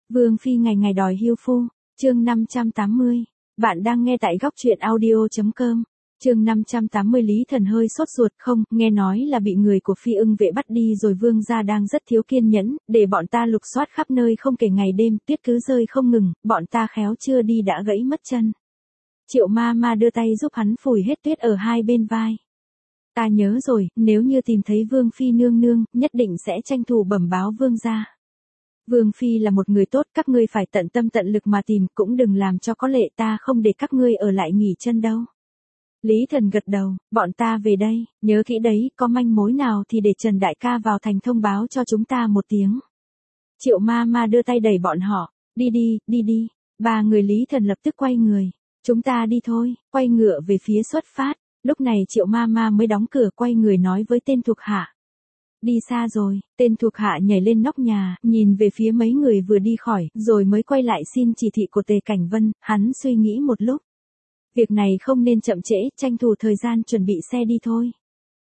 Vương phi ngày ngày đòi hưu phu, chương 580. Bạn đang nghe tại góc truyện audio.com. Chương 580 Lý Thần hơi sốt ruột, không, nghe nói là bị người của Phi Ưng vệ bắt đi rồi, vương gia đang rất thiếu kiên nhẫn, để bọn ta lục soát khắp nơi không kể ngày đêm, tuyết cứ rơi không ngừng, bọn ta khéo chưa đi đã gãy mất chân. Triệu ma ma đưa tay giúp hắn phủi hết tuyết ở hai bên vai. Ta nhớ rồi, nếu như tìm thấy Vương phi nương nương, nhất định sẽ tranh thủ bẩm báo vương gia. Vương phi là một người tốt, các ngươi phải tận tâm tận lực mà tìm, cũng đừng làm cho có lệ, ta không để các ngươi ở lại nghỉ chân đâu. Lý Thần gật đầu, bọn ta về đây, nhớ kỹ đấy, có manh mối nào thì để Trần đại ca vào thành thông báo cho chúng ta một tiếng. Triệu ma ma đưa tay đẩy bọn họ, đi đi. Ba người Lý Thần lập tức quay người, chúng ta đi thôi, quay ngựa về phía xuất phát. Lúc này Triệu ma ma mới đóng cửa, quay người nói với tên thuộc hạ. Đi xa rồi, tên thuộc hạ nhảy lên nóc nhà, nhìn về phía mấy người vừa đi khỏi, rồi mới quay lại xin chỉ thị của Tề Cảnh Vân, hắn suy nghĩ một lúc. Việc này không nên chậm trễ, tranh thủ thời gian chuẩn bị xe đi thôi.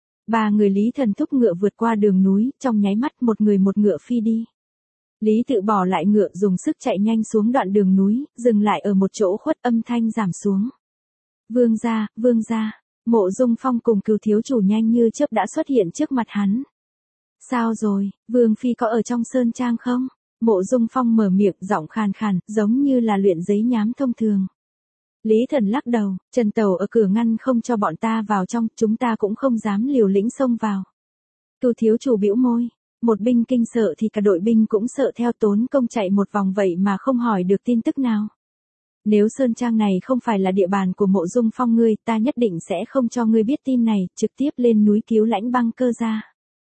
Ba người Lý Thần thúc ngựa vượt qua đường núi, trong nháy mắt một người một ngựa phi đi. Lý Tự bỏ lại ngựa, dùng sức chạy nhanh xuống đoạn đường núi, dừng lại ở một chỗ khuất, âm thanh giảm xuống. Vương gia, Mộ Dung Phong cùng Cửu thiếu chủ nhanh như chớp đã xuất hiện trước mặt hắn. Sao rồi, Vương phi có ở trong sơn trang không? Mộ Dung Phong mở miệng, giọng khàn khàn, giống như là luyện giấy nhám thông thường. Lý Thần lắc đầu, Trần Tẩu ở cửa ngăn không cho bọn ta vào trong, chúng ta cũng không dám liều lĩnh xông vào. Cửu thiếu chủ bĩu môi, một binh kinh sợ thì cả đội binh cũng sợ theo, tốn công chạy một vòng vậy mà không hỏi được tin tức nào. Nếu sơn trang này không phải là địa bàn của Mộ Dung Phong ngươi, ta nhất định sẽ không cho ngươi biết tin này, trực tiếp lên núi cứu Lãnh Băng Cơ ra.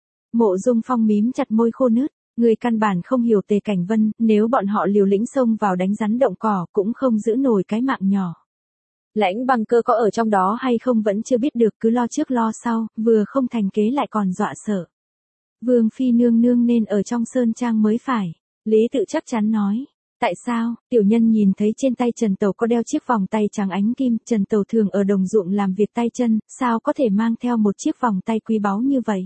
Mộ Dung Phong mím chặt môi khô nứt, người căn bản không hiểu Tề Cảnh Vân, nếu bọn họ liều lĩnh xông vào đánh rắn động cỏ cũng không giữ nổi cái mạng nhỏ. Lãnh Băng Cơ có ở trong đó hay không vẫn chưa biết được, cứ lo trước lo sau, vừa không thành kế lại còn dọa sợ. Vương phi nương nương nên ở trong sơn trang mới phải, Lý Tự chắc chắn nói. Tại sao? Tiểu nhân nhìn thấy trên tay Trần Tẩu có đeo chiếc vòng tay trắng ánh kim, Trần Tẩu thường ở đồng ruộng làm việc tay chân, sao có thể mang theo một chiếc vòng tay quý báu như vậy?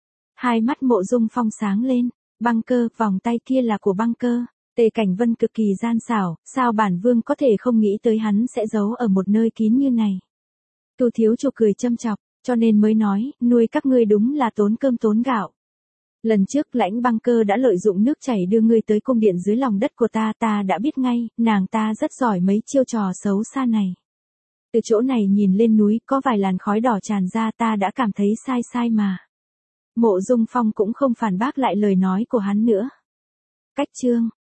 Hai mắt Mộ Dung Phong sáng lên, Băng Cơ, vòng tay kia là của Băng Cơ. Tề Cảnh Vân cực kỳ gian xảo, sao bản vương có thể không nghĩ tới hắn sẽ giấu ở một nơi kín như này. Cửu thiếu chủ cười châm chọc, cho nên mới nói, nuôi các ngươi đúng là tốn cơm tốn gạo. Lần trước Lãnh Băng Cơ đã lợi dụng nước chảy đưa ngươi tới cung điện dưới lòng đất của ta, ta đã biết ngay, nàng ta rất giỏi mấy chiêu trò xấu xa này. Từ chỗ này nhìn lên núi có vài làn khói đỏ tràn ra, ta đã cảm thấy sai mà. Mộ Dung Phong cũng không phản bác lại lời nói của hắn nữa. Cách chương